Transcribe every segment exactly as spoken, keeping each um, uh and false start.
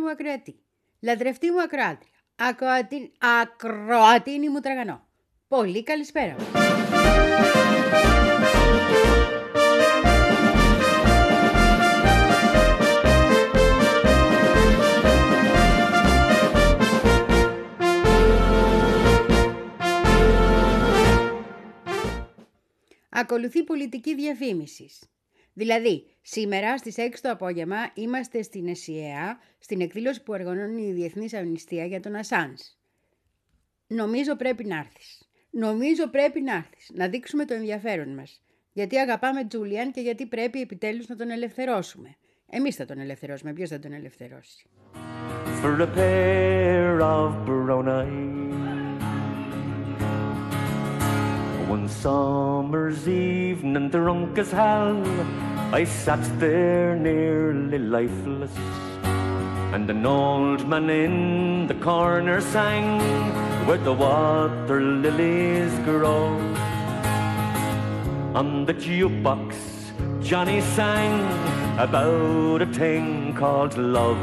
μου ακροατή, λατρευτή μου ακροάτρια, ακροατή, ακροατίνη μου τραγανό. Πολύ καλησπέρα. Ακολουθεί πολιτική διαφήμιση. Δηλαδή, σήμερα στις έξι το απόγευμα είμαστε στην ΕΣΥΑ, στην εκδήλωση που οργανώνει η Διεθνής Αμνηστία για τον Ασάνζ. Νομίζω πρέπει να έρθεις. Νομίζω πρέπει να έρθεις. Να δείξουμε το ενδιαφέρον μας. Γιατί αγαπάμε Τζούλιαν και γιατί πρέπει επιτέλους να τον ελευθερώσουμε. Εμείς θα τον ελευθερώσουμε. Ποιος θα τον ελευθερώσει? For a pair of brown eyes, one summer's evening drunk as hell, I sat there nearly lifeless, and an old man in the corner sang where the water lilies grow. On the jukebox Johnny sang about a thing called love.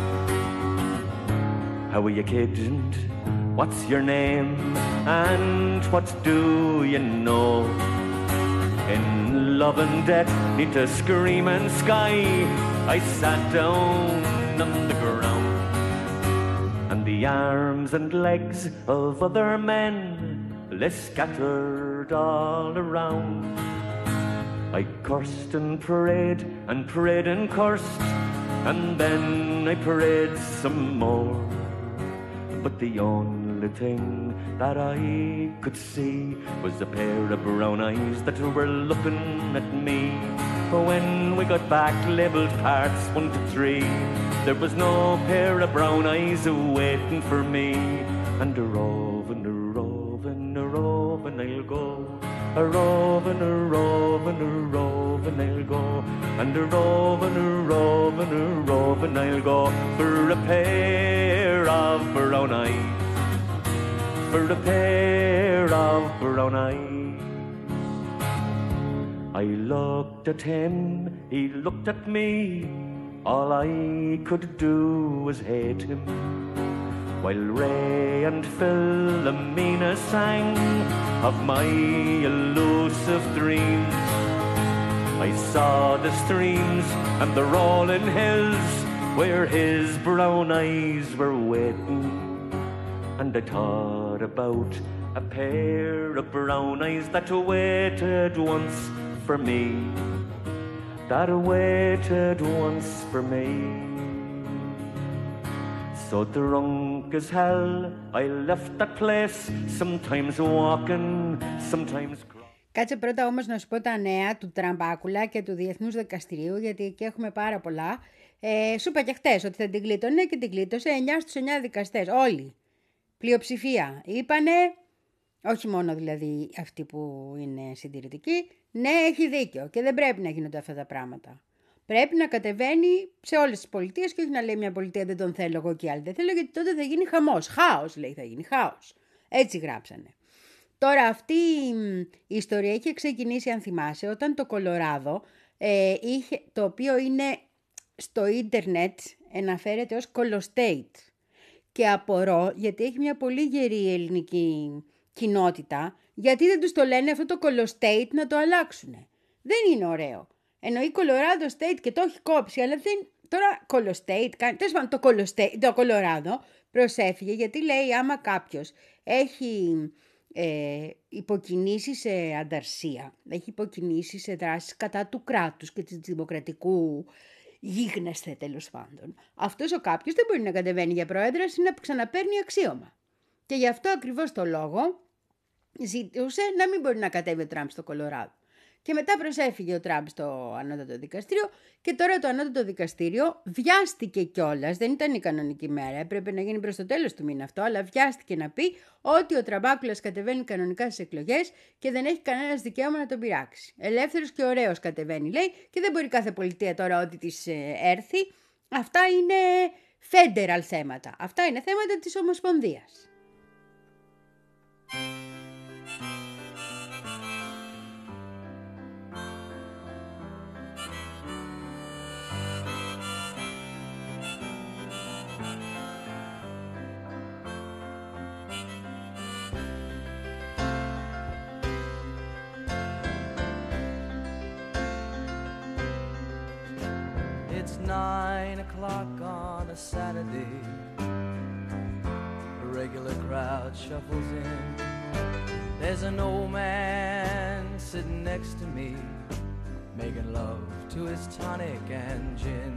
How are you, kid? And what's your name? And what do you know? In love and death, neath a screaming sky, I sat down on the ground, and the arms and legs of other men lay scattered all around. I cursed and prayed and prayed and cursed, and then I prayed some more. But the only thing that I could see was a pair of brown eyes that were looking at me. When we got back labelled parts one to three, there was no pair of brown eyes waiting for me. And a roving, a roving, a roving I'll go, a roving, a roving, a roving I'll go, and a roving, a roving, a roving I'll go for a pair of brown eyes, for a pair of brown eyes. I looked at him, he looked at me, all I could do was hate him, while Ray and Philomena sang of my elusive dreams. I saw the streams and the rolling hills where his brown eyes were waiting, and I thought about a pair of brown eyes that waited once for me, that waited once for me. So drunk as hell, I left that place, sometimes walking, sometimes crying. Κάτσε πρώτα όμως να σου πω τα νέα του Τραμπάκουλα και του Διεθνούς Δικαστηρίου, γιατί εκεί έχουμε πάρα πολλά. Ε, σου είπα και χτες ότι θα την κλείτωνε και την κλείτωσε εννιά στους εννιά δικαστές, όλοι. Πλειοψηφία είπανε, όχι μόνο δηλαδή αυτοί που είναι συντηρητικοί, ναι, έχει δίκιο και δεν πρέπει να γίνονται αυτά τα πράγματα. Πρέπει να κατεβαίνει σε όλες τις πολιτείες και όχι να λέει μια πολιτεία δεν τον θέλω εγώ και άλλη δεν θέλω, γιατί τότε θα γίνει χαμός. Χάος λέει, θα γίνει χάος. Έτσι γράψανε. Τώρα αυτή η ιστορία είχε ξεκινήσει, αν θυμάσαι, όταν το Κολοράδο, ε, είχε, το οποίο είναι στο ίντερνετ, αναφέρεται ως Κολοστέιτ. Και απορώ, γιατί έχει μια πολύ γερή ελληνική κοινότητα, γιατί δεν τους το λένε αυτό το Κολοστέιτ να το αλλάξουν. Δεν είναι ωραίο. Εννοεί Κολοράδο State και το έχει κόψει, αλλά δεν... Τώρα Κολοστέιτ, τέλος πάντων το, το Κολοράδο προσέφυγε, γιατί λέει άμα κάποιος έχει ε, υποκινήσει σε ανταρσία, έχει υποκινήσει σε δράσεις κατά του κράτους και της δημοκρατικού γίγνεσθε τέλος πάντων, αυτός ο κάποιος δεν μπορεί να κατεβαίνει για πρόεδρος ή να ξαναπαίρνει αξίωμα. Και γι' αυτό ακριβώς το λόγο ζητούσε να μην μπορεί να κατέβει ο Τραμπ στο Κολοράδο. Και μετά προσέφυγε ο Τραμπ στο ανώτατο δικαστήριο και τώρα το ανώτατο δικαστήριο βιάστηκε κιόλας, δεν ήταν η κανονική μέρα, έπρεπε να γίνει προς το τέλος του μήνα αυτό, αλλά βιάστηκε να πει ότι ο Τραμπάκουλας κατεβαίνει κανονικά στις εκλογές και δεν έχει κανένας δικαίωμα να τον πειράξει. Ελεύθερος και ωραίος κατεβαίνει λέει και δεν μπορεί κάθε πολιτεία τώρα ό,τι της έρθει. Αυτά είναι federal θέματα, αυτά είναι θέματα της Ομοσπονδίας. nine o'clock on a Saturday. A regular crowd shuffles in. There's an old man sitting next to me, making love to his tonic and gin.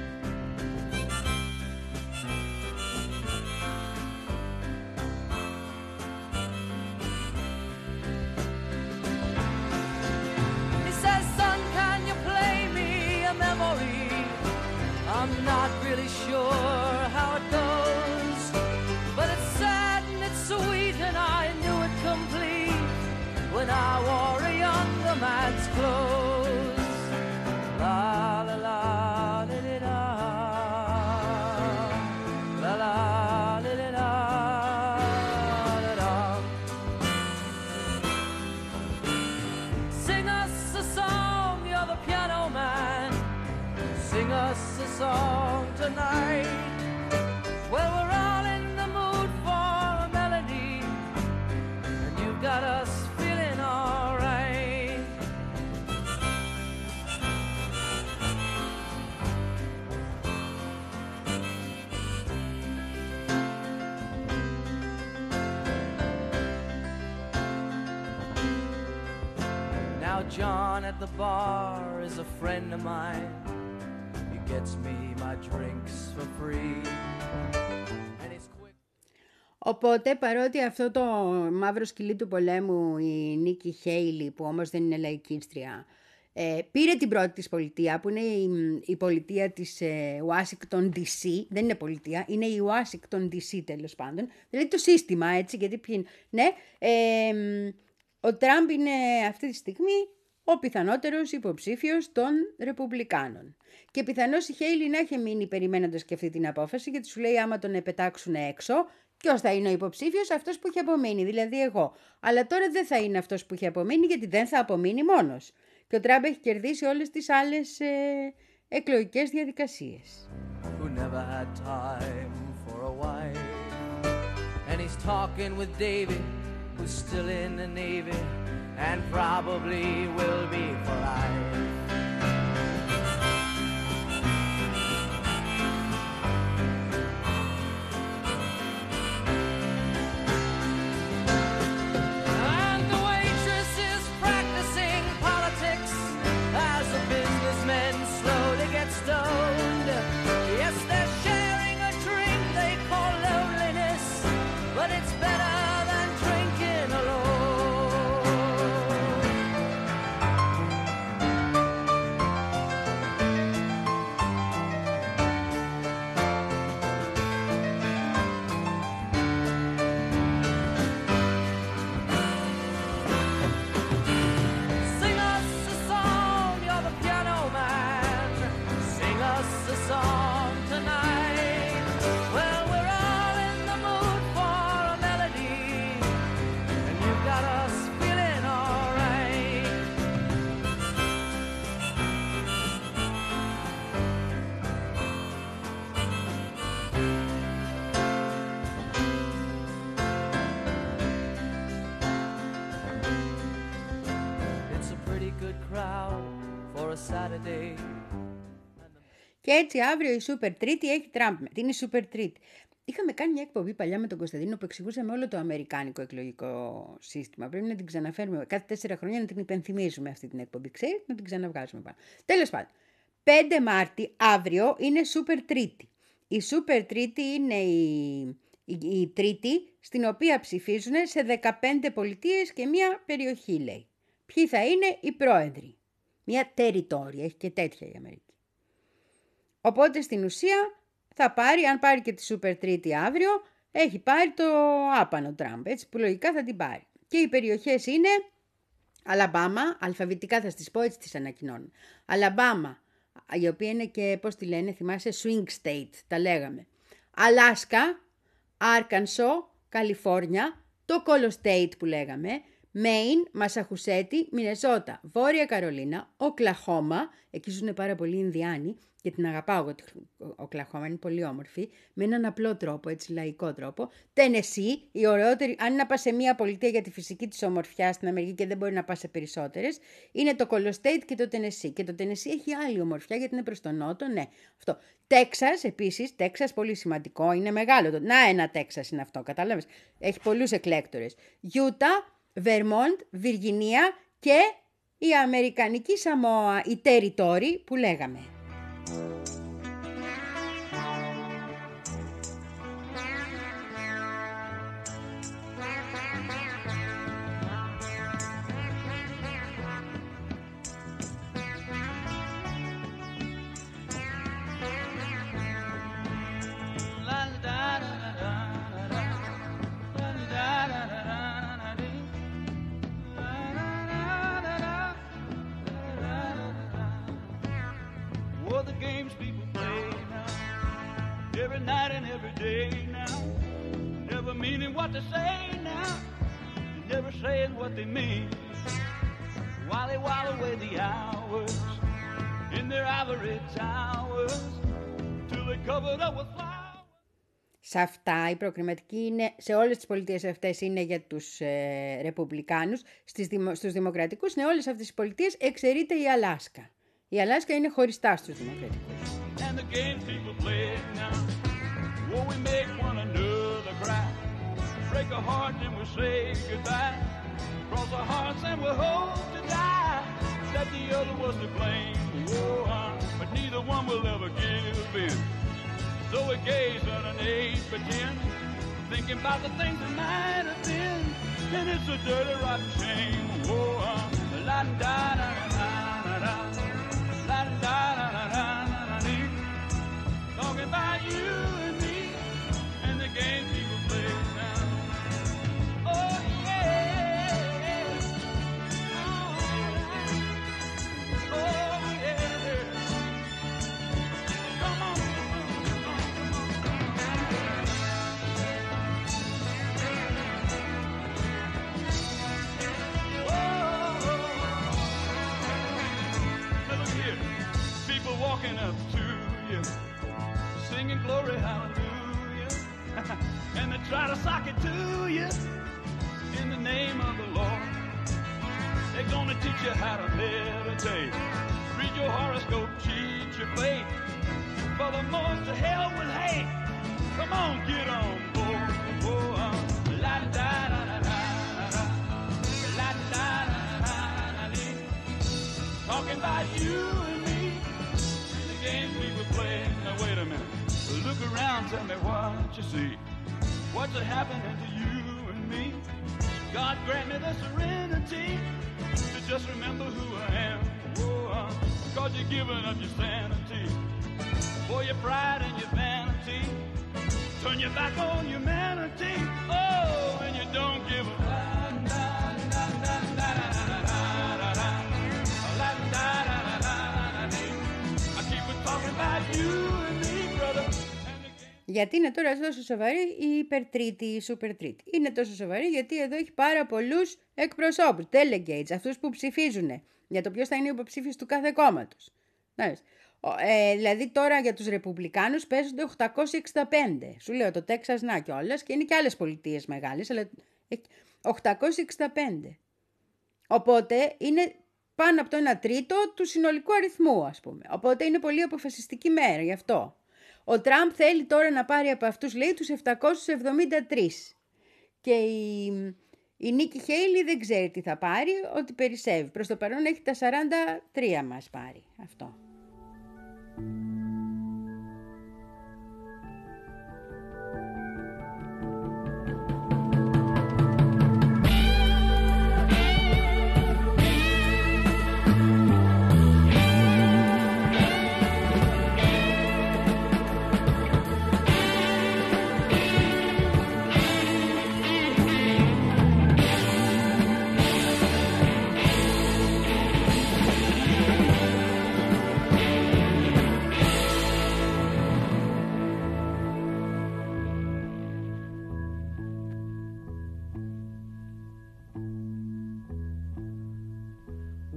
He says, son, can you play me a memory? I'm not really sure how it goes, but it's sad and it's sweet and I knew it complete when I wore a younger man's clothes. La la la la la la la la la la la la. Sing us a song, you're the piano man. Sing us a song tonight. Well, we're all in the mood for a melody, and you've got us feeling all right. Now John at the bar is a friend of mine. He gets me my drinks for free. And he's quick. Οπότε, παρότι αυτό το μαύρο σκυλί του πολέμου, η Νίκη Χέιλι, που όμως δεν είναι λαϊκίστρια, ε, πήρε την πρώτη της πολιτεία, που είναι η, η πολιτεία της ε, Washington ντι σι, δεν είναι πολιτεία, είναι η Washington ντι σι τέλος πάντων, δηλαδή το σύστημα, έτσι, γιατί ποιοι, ναι, ε, ο Τραμπ είναι αυτή τη στιγμή ο πιθανότερος υποψήφιος των Ρεπουμπλικάνων. Και πιθανώς η Χέιλι να έχει μείνει περιμένοντας και αυτή την απόφαση, γιατί σου λέει άμα τον πετάξουν έξω, ποιος θα είναι ο υποψήφιος? Αυτός που έχει απομείνει, δηλαδή εγώ. Αλλά τώρα δεν θα είναι αυτός που έχει απομείνει, γιατί δεν θα απομείνει μόνος. Και ο Τραμπ έχει κερδίσει όλες τις άλλες ε, εκλογικές διαδικασίες. Who never had time for a wife. And he's talking with David, who's still in the Navy, and probably will be for life. And the waitress is practicing politics as the businessmen slowly get stoned. Yes, they're sharing a drink they call loneliness, but it's better than drinking alone. Sing us a song, you're the piano man. Sing us a song tonight. Well, we're all in the mood for a melody, and you've got us feeling all right. It's a pretty good crowd for a Saturday. Και έτσι αύριο η Super Τρίτη έχει Τραμπ. Τι είναι η Super Τρίτη? Είχαμε κάνει μια εκπομπή παλιά με τον Κωνσταντίνο που εξηγούσαμε όλο το αμερικάνικο εκλογικό σύστημα. Πρέπει να την ξαναφέρουμε κάθε τέσσερα χρόνια, να την υπενθυμίζουμε αυτή την εκπομπή. Ξέρετε, να την ξαναβγάζουμε πάνω. Τέλος πάντων, πέντε Μάρτη αύριο είναι Super Τρίτη. Η Super Τρίτη είναι η, η, η τρίτη στην οποία ψηφίζουν σε δεκαπέντε πολιτείες και μια περιοχή, λέει. Ποιοι θα είναι οι πρόεδροι? Μια τεριτόρια, έχει και τέτοια η Αμερική. Οπότε στην ουσία θα πάρει, αν πάρει και τη Super Τρίτη αύριο, έχει πάρει το άπανο Τραμπ, έτσι που λογικά θα την πάρει. Και οι περιοχές είναι Αλαμπάμα, αλφαβητικά θα στις πω, έτσι τις ανακοινώνω. Αλαμπάμα, η οποία είναι και, πώς τη λένε, θυμάσαι, swing state, τα λέγαμε. Αλάσκα, Άρκανσο, Καλιφόρνια, το Κόλο State που λέγαμε, Μέιν, Μασαχουσέτη, Μινεζότα, Βόρεια Καρολίνα, Οκλαχώμα, εκεί ζουν πάρα πολλοί Ινδιάνοι και την αγαπάω εγώ, ο Οκλαχώμα είναι πολύ όμορφη, με έναν απλό τρόπο, έτσι λαϊκό τρόπο. Τενεσί, η ωραιότερη, αν να πας σε μια πολιτεία για τη φυσική της ομορφιά στην Αμερική και δεν μπορεί να πας σε περισσότερες, είναι το Κολοστέιτ και το Τενεσί. Και το Τενεσί έχει άλλη ομορφιά γιατί είναι προς τον νότο, ναι, αυτό. Τέξας επίσης, Τέξας πολύ σημαντικό, είναι μεγάλο. Να ένα Τέξας είναι αυτό, κατάλαβες. Έχει πολλούς εκλέκτορες. Γιούτα, Βερμόντ, Βιργινία και η Αμερικανική Σαμόα, η Τεριτόρι που λέγαμε. What to say now, never saying what they mean, while they while away the hours in their ivory towers, till they covered up with flowers. Σε αυτά η προκριματική είναι, σε όλες τις πολιτείες αυτές είναι για τους ε, ρεπουμπλικάνους, στις δημο, στους δημοκρατικούς είναι όλες αυτές τις πολιτείες, εξαιρείται η Αλάσκα. Η Αλάσκα είναι χωριστά στους δημοκρατικούς. And the games people play now, will we make one another cry? Break a heart and we'll say goodbye. Cross our hearts and we'll hope to die that the other was to blame. Oh, uh, but neither one will ever give in. So we gaze at an eight by ten, thinking about the things that might have been. And it's a dirty, rotten shame. Oh, uh, la da da da da da, la da da da da da da. Talking about you and me and the game people play now. Walking up to you, singing glory, hallelujah, and they try to sock it to you in the name of the Lord. They're gonna teach you how to meditate, read your horoscope, cheat your fate, for the most to hell with hate. Come on, get on board. Oh, uh, la da da da da da, la da da da da da. Talking about you and me. Games we were playing. Now wait a minute. Look around, tell me what you see. What's happening to you and me? God grant me the serenity to just remember who I am. Oh, uh, cause you're giving up your sanity for your pride and your vanity. Turn your back on humanity. Oh, and you don't give a Γιατί είναι τώρα τόσο σοβαρή η υπερτρίτη, η super τρίτη. Είναι τόσο σοβαρή γιατί εδώ έχει πάρα πολλούς εκπροσώπους, delegates, αυτούς που ψηφίζουν για το ποιος θα είναι ο υποψήφιος του κάθε κόμματος. Ε, δηλαδή τώρα για τους ρεπουμπλικάνους παίζονται οκτακόσια εξήντα πέντε. Σου λέω το Τέξας να κιόλας και είναι και άλλες πολιτείες μεγάλες, αλλά οκτακόσια εξήντα πέντε. Οπότε είναι πάνω από το ένα τρίτο του συνολικού αριθμού, ας πούμε. Οπότε είναι πολύ αποφασιστική μέρα γι' αυτό. Ο Τραμπ θέλει τώρα να πάρει από αυτούς, λέει, τους επτακόσιους εβδομήντα τρία. Και η, η Νίκη Χέιλι δεν ξέρει τι θα πάρει, ότι περισσεύει. Προς το παρόν έχει τα σαράντα τρία μας πάρει αυτό.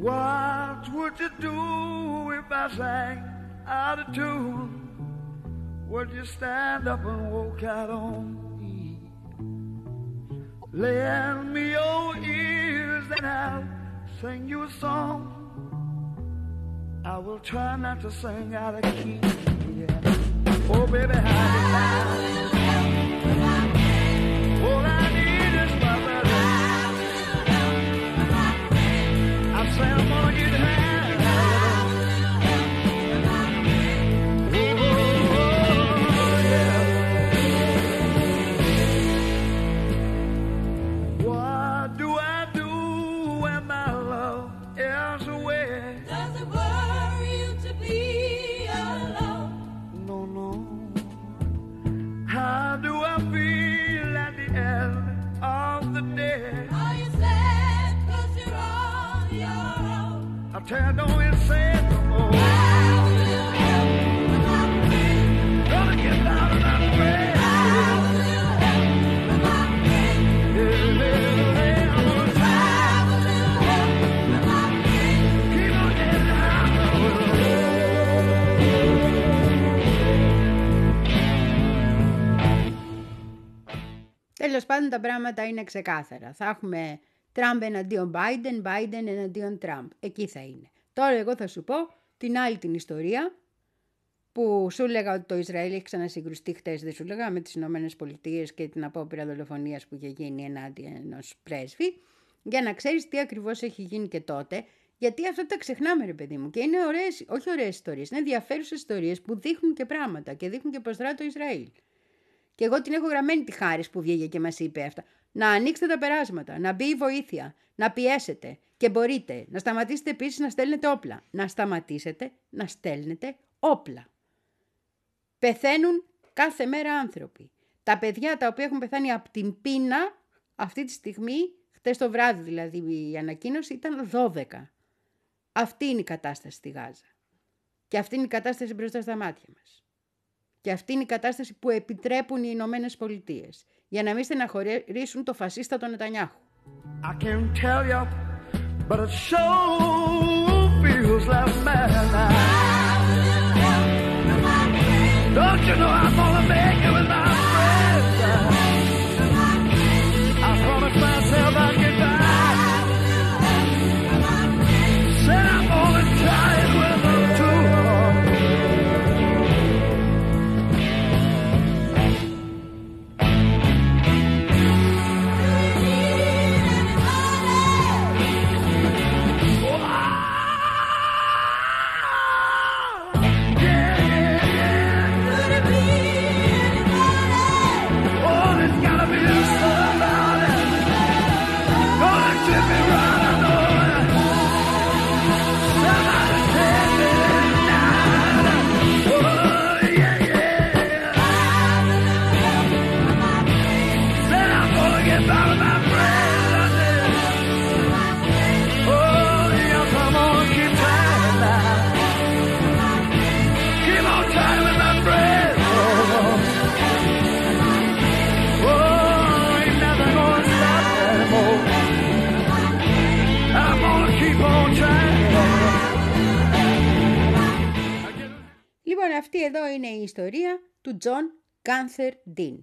What would you do if I sang out of tune? Would you stand up and walk out on me? Lend me your ears and I'll sing you a song. I will try not to sing out of key. Yeah. Oh, baby, how all I need is my brother. I say I'm gonna get high. Tell don't it say no more. Gonna get down on my friend. Keep on getting high. Τέλος πάντων τα πράγματα είναι ξεκάθαρα. Θα έχουμε Τραμπ εναντίον Biden, Biden εναντίον Τραμπ. Εκεί θα είναι. Τώρα εγώ θα σου πω την άλλη την ιστορία που σου έλεγα ότι το Ισραήλ έχει ξανασυγκρουστεί χτες, δεν σου έλεγα, με τις Ηνωμένες Πολιτείες και την απόπειρα δολοφονίας που είχε γίνει ενάντια ενός πρέσβη, για να ξέρεις τι ακριβώς έχει γίνει και τότε, γιατί αυτά τα ξεχνάμε ρε παιδί μου και είναι ωραίες, όχι ωραίες ιστορίες, είναι ενδιαφέρουσες ιστορίες που δείχνουν και πράγματα και δείχνουν και πώς δρά το Ισραήλ. Και εγώ την έχω γραμμένη τη Χάρις που βγήκε και μας είπε αυτά. Να ανοίξετε τα περάσματα, να μπει η βοήθεια, να πιέσετε και μπορείτε να σταματήσετε επίσης να στέλνετε όπλα. Να σταματήσετε να στέλνετε όπλα. Πεθαίνουν κάθε μέρα άνθρωποι. Τα παιδιά τα οποία έχουν πεθάνει από την πείνα αυτή τη στιγμή, χτες το βράδυ δηλαδή η ανακοίνωση ήταν δώδεκα. Αυτή είναι η κατάσταση στη Γάζα. Και αυτή είναι η κατάσταση μπροστά στα μάτια μας. Και αυτή είναι η κατάσταση που επιτρέπουν οι Ηνωμένες Πολιτείες για να μην στεναχωρήσουν το φασίστα τον Νετανιάχου. I can't tell you, but it sure feels like madness. Don't you know I'm gonna make it with my friends? I promised myself I'd get back. Said I'm gonna try it with them too. Αυτή εδώ είναι η ιστορία του Τζον Γκάνθερ Ντίν.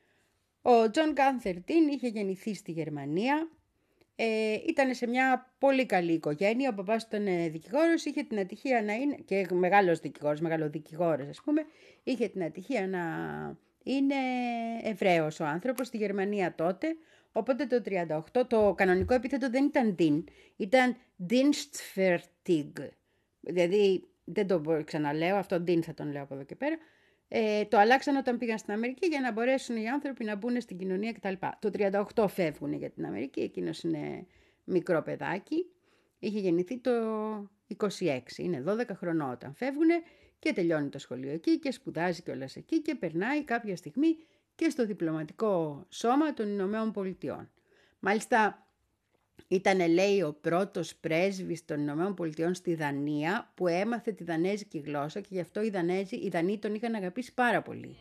Ο Τζον Γκάνθερ Ντίν είχε γεννηθεί στη Γερμανία, ε, ήταν σε μια πολύ καλή οικογένεια, ο παπάς του ήταν δικηγόρος, είχε την ατυχία να είναι, και μεγάλος δικηγόρος, μεγαλοδικηγόρος ας πούμε, είχε την ατυχία να είναι Εβραίος ο άνθρωπος στη Γερμανία τότε, οπότε το τριάντα οκτώ το κανονικό επίθετο δεν ήταν Ντίν, ήταν Dienstfertig, δηλαδή δεν το ξαναλέω, αυτό Ντίν θα τον λέω από εδώ και πέρα. Ε, το αλλάξαν όταν πήγαν στην Αμερική για να μπορέσουν οι άνθρωποι να μπουν στην κοινωνία κτλ. Το τριάντα οκτώ φεύγουν για την Αμερική, εκείνος είναι μικρό παιδάκι. Είχε γεννηθεί το είκοσι έξι, είναι δώδεκα χρονών όταν φεύγουν και τελειώνει το σχολείο εκεί και σπουδάζει κιόλας εκεί και περνάει κάποια στιγμή και στο διπλωματικό σώμα των Ηνωμένων Πολιτειών. Μάλιστα, ήταν, λέει, ο πρώτος πρέσβης των Ηνωμένων Πολιτειών στη Δανία που έμαθε τη δανέζικη γλώσσα και γι' αυτό οι Δανέζοι, οι Δανείοι τον είχαν αγαπήσει πάρα πολύ.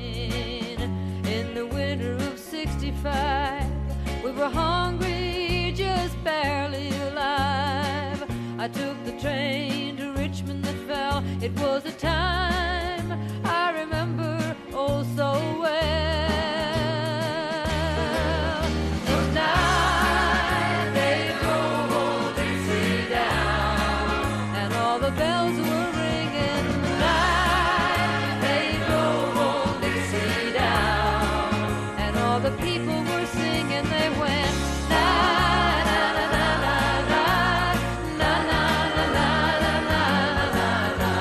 In the winter of sixty-five, we were hungry, just barely alive. I took the train to Richmond that fell. It was a time I remember oh so well. The night they drove old Dixie down, and all the bells were ringing. The night they drove old Dixie down, and all the people were singing. They went na na na na na na na na na na na na na.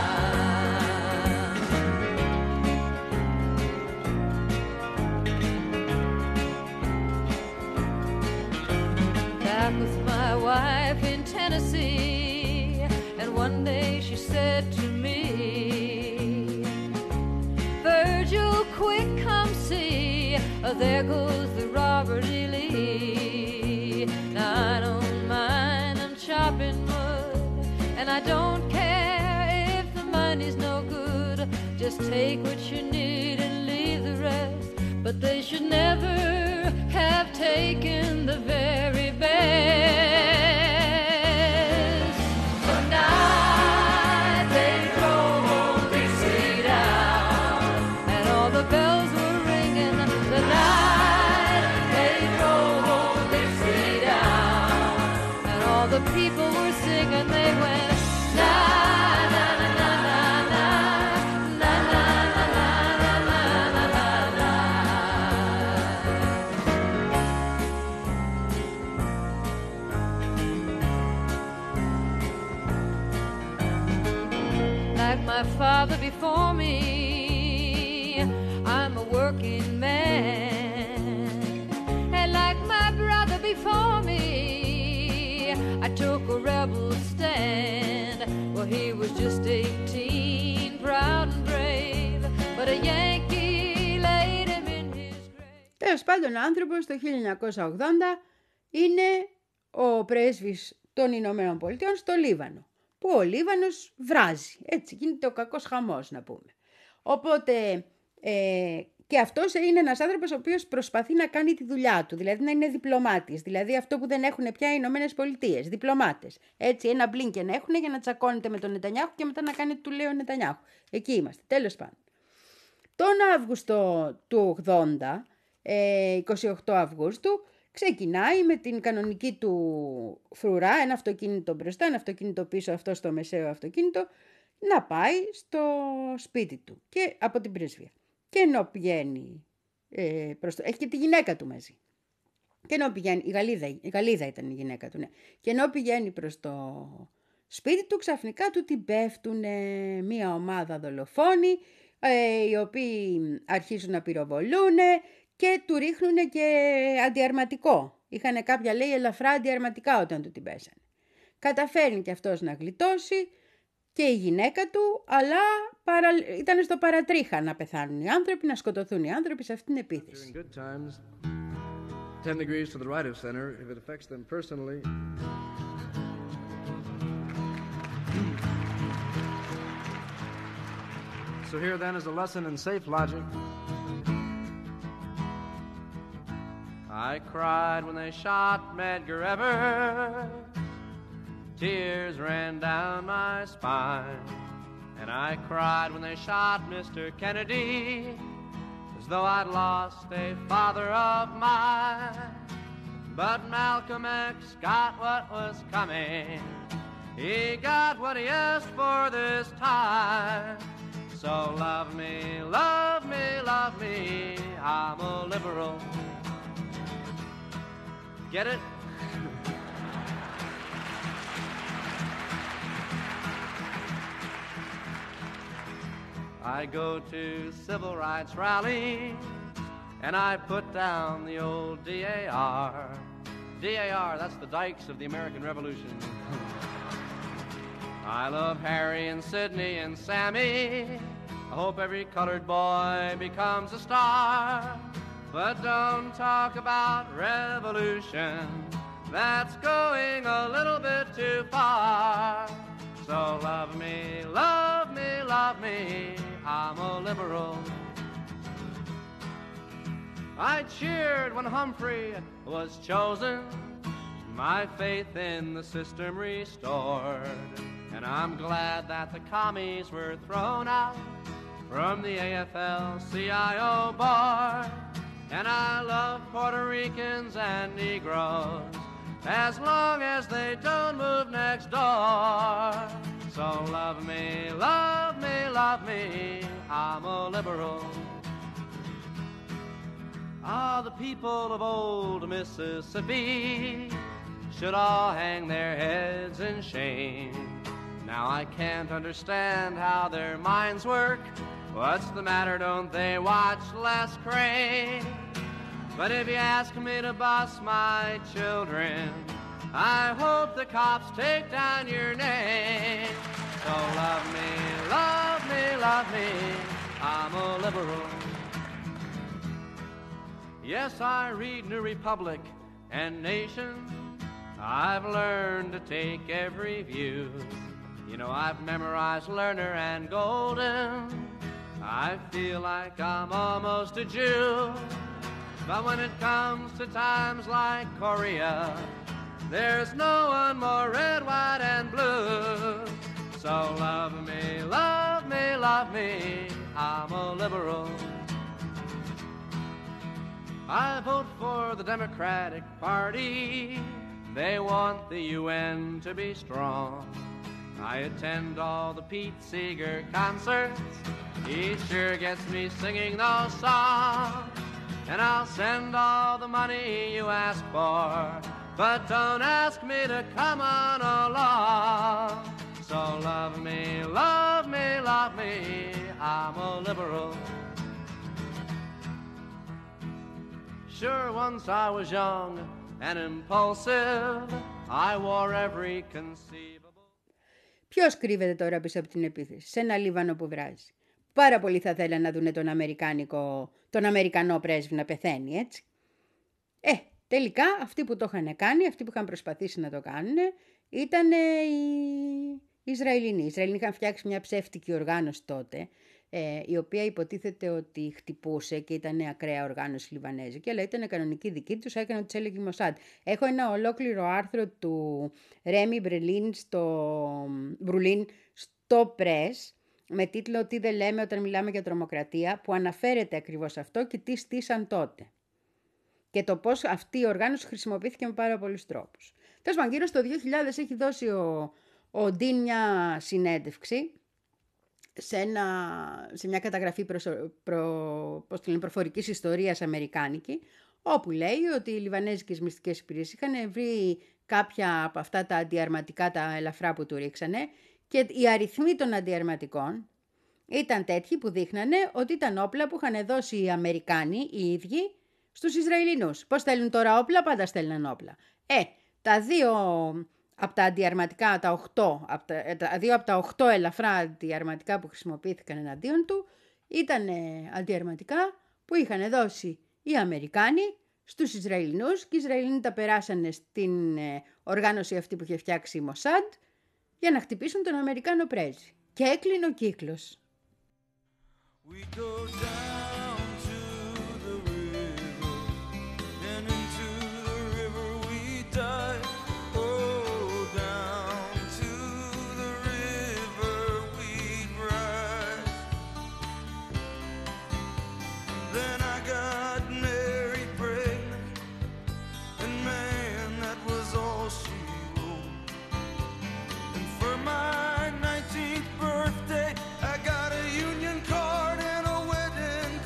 Back with my wife in Tennessee, and one day she said to me, Virgil, quick, come see, oh, there goes the Robert E. Lee. Now I don't mind, I'm chopping wood, and I don't care if the money's no good. Just take what you need and leave the rest. But they should never have taken the very best. The night they drove old Dixie down, and all the bells were ringing. The night they drove old Dixie down, and all the people were singing. They went na na na na na na na na na na na na na. Like my father before me, I'm a working man. And like my brother before me, I took a rebel stand. Well, he was just eighteen, proud and brave, but a Yankee laid him in his grave. Τέλος πάντων, ο άνθρωπος το χίλια εννιακόσια ογδόντα είναι ο πρέσβης των Ηνωμένων Πολιτειών στο Λίβανο, που ο Λίβανος βράζει, έτσι γίνεται ο κακός χαμός να πούμε. Οπότε ε, και αυτός είναι ένας άνθρωπος ο οποίος προσπαθεί να κάνει τη δουλειά του, δηλαδή να είναι διπλωμάτης, δηλαδή αυτό που δεν έχουν πια οι Ηνωμένες Πολιτείες, διπλωμάτες. Έτσι ένα μπλίνκεν έχουν για να τσακώνεται με τον Νετανιάχου και μετά να κάνει του λέει ο Νετανιάχου. Εκεί είμαστε, τέλος πάντων. Τον Αύγουστο του ογδόντα, ε, είκοσι οκτώ Αυγούστου, ξεκινάει με την κανονική του φρουρά, ένα αυτοκίνητο μπροστά, ένα αυτοκίνητο πίσω, αυτό στο μεσαίο αυτοκίνητο, να πάει στο σπίτι του και από την πρεσβεία. Και ενώ πηγαίνει, ε, προς το... έχει και τη γυναίκα του μαζί. Και ενώ πηγαίνει, η Γαλλίδα, η Γαλλίδα ήταν η γυναίκα του, ναι. Και ενώ πηγαίνει προς το σπίτι του, ξαφνικά του την πέφτουν μία ομάδα δολοφόνοι, ε, οι οποίοι αρχίζουν να πυροβολούν και του ρίχνουν και αντιαρματικό. Είχαν κάποια, λέει, ελαφρά αντιαρματικά όταν του την πέσανε. Καταφέρνει και αυτός να γλιτώσει και η γυναίκα του, αλλά παρα... ήταν στο παρατρίχα να πεθάνουν οι άνθρωποι, να σκοτωθούν οι άνθρωποι σε αυτήν την επίθεση. ten degrees to the right of center if it affects them personally. So here then is a lesson in safe logic. I cried when they shot Medgar Evers. Tears ran down my spine. And I cried when they shot Mister Kennedy, as though I'd lost a father of mine. But Malcolm X got what was coming. He got what he asked for this time. So love me, love me, love me, I'm a liberal. Get it? I go to civil rights rallies and I put down the old D A R. D A R, that's the dykes of the American Revolution. I love Harry and Sidney and Sammy. I hope every colored boy becomes a star. But don't talk about revolution. That's going a little bit too far. So love me, love me, love me, I'm a liberal. I cheered when Humphrey was chosen. my faith in the system restored. And I'm glad that the commies were thrown out from the A F L C I O board. And I love Puerto Ricans and Negroes as long as they don't move next door. So love me, love me, love me, I'm a liberal. Ah, the people of old Mississippi should all hang their heads in shame. Now I can't understand how their minds work. What's the matter, don't they watch Les Crane? But if you ask me to bus my children, I hope the cops take down your name. So love me, love me, love me, I'm a liberal. Yes, I read New Republic and Nation. I've learned to take every view. You know, I've memorized Lerner and Golden. I feel like I'm almost a Jew. But when it comes to times like Korea, there's no one more red, white, and blue. So love me, love me, love me, I'm a liberal. I vote for the Democratic Party. They want the U N to be strong. I attend all the Pete Seeger concerts. He sure gets me singing those songs. And I'll send all the money you ask for, but don't ask me to come on along. So love me, love me, love me, I'm a liberal. Sure, once I was young and impulsive, I wore every conceivable... Ποιος κρύβεται τώρα πίσω από την επίθεση? Σε ένα Λίβανο που βράζει. Πάρα πολύ θα θέλαν να δούνε τον, Αμερικάνικο, τον Αμερικανό πρέσβη να πεθαίνει, έτσι. Ε, τελικά αυτοί που το είχαν κάνει, αυτοί που είχαν προσπαθήσει να το κάνουν, ήταν οι Ισραηλινοί. Οι Ισραηλινοί είχαν φτιάξει μια ψεύτικη οργάνωση τότε, ε, η οποία υποτίθεται ότι χτυπούσε και ήταν ακραία οργάνωση λιβανέζικη, αλλά ήταν κανονική δική τους, έκανε ό,τι έλεγε η Μοσάντ. Έχω ένα ολόκληρο άρθρο του Ρέμι Μπρελίν στο, Μπρουλίν στο Press, με τίτλο «Τι δεν λέμε όταν μιλάμε για τρομοκρατία», που αναφέρεται ακριβώς αυτό και τι στήσαν τότε. Και το πώς αυτή η οργάνωση χρησιμοποιήθηκε με πάρα πολλούς τρόπους. Τέλος πάντων, γύρω στο δύο χιλιάδες έχει δώσει ο, ο Ντίν μια συνέντευξη σε, ένα, σε μια καταγραφή προσω, προ, πώς το λένε, προφορικής ιστορίας αμερικάνικη, όπου λέει ότι οι λιβανέζικες μυστικές υπηρεσίες είχαν βρει κάποια από αυτά τα αντιαρματικά, τα ελαφρά που του ρίξανε, και οι αριθμοί των αντιαρματικών ήταν τέτοιοι που δείχνανε ότι ήταν όπλα που είχαν δώσει οι Αμερικάνοι οι ίδιοι στους Ισραηλινούς. Πώς στέλνουν τώρα όπλα? Πάντα στέλνουν όπλα. Ε, τα δύο από τα αντιαρματικά, τα οχτώ, από τα, τα δύο από τα οχτώ ελαφρά αντιαρματικά που χρησιμοποιήθηκαν εναντίον του ήταν αντιαρματικά που είχαν δώσει οι Αμερικάνοι στους Ισραηλινούς και οι Ισραηλινοί τα περάσανε στην οργάνωση αυτή που είχε φτιάξει η Μοσάντ για να χτυπήσουν τον Αμερικάνο πρέσβη. Και έκλεινε ο κύκλος. We go down to the river, and into the river we dive. Oh, down to the river we rise. Then I got Mary pregnant, and man, that was all she wrote. And for my nineteenth birthday, I got a union card and a wedding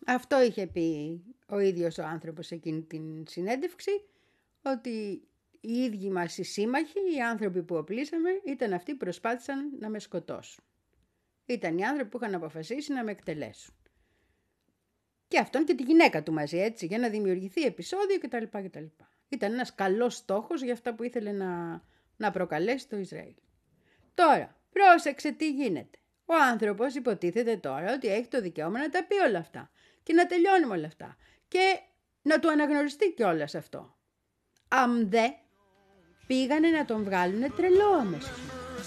Αυτό είχε πει ο ίδιος ο άνθρωπος εκείνη την συνέντευξη, ότι οι ίδιοι μας οι σύμμαχοι, οι άνθρωποι που οπλίσαμε, ήταν αυτοί που προσπάθησαν να με σκοτώσουν. Ήταν οι άνθρωποι που είχαν αποφασίσει να με εκτελέσουν. Και αυτόν και τη γυναίκα του μαζί, έτσι, για να δημιουργηθεί επεισόδιο κτλ. κτλ. Ήταν ένας καλός στόχος για αυτά που ήθελε να, να προκαλέσει το Ισραήλ. Τώρα, πρόσεξε τι γίνεται. Ο άνθρωπος υποτίθεται τώρα ότι έχει το δικαίωμα να τα πει όλα αυτά και να τελειώνει με όλα αυτά και να του αναγνωριστεί κιόλας αυτό. Αν δε, πήγανε να τον βγάλουνε τρελό αμέσως.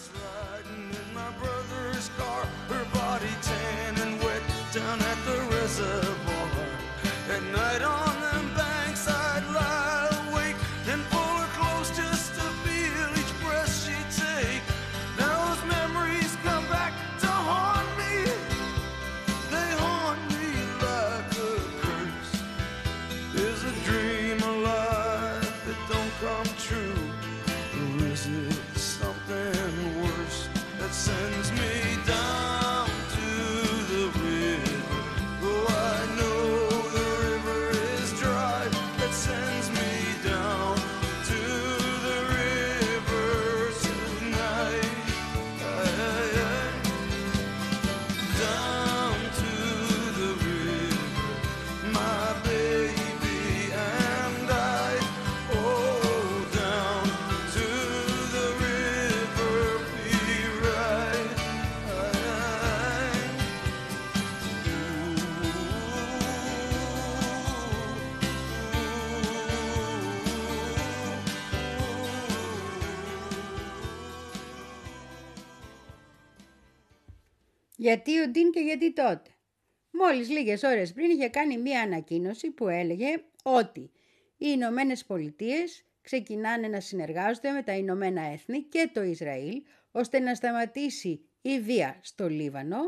Γιατί ο Ντίν και γιατί τότε. Μόλις λίγες ώρες πριν είχε κάνει μία ανακοίνωση που έλεγε ότι οι Ηνωμένες Πολιτείες ξεκινάνε να συνεργάζονται με τα Ηνωμένα Έθνη και το Ισραήλ ώστε να σταματήσει η βία στο Λίβανο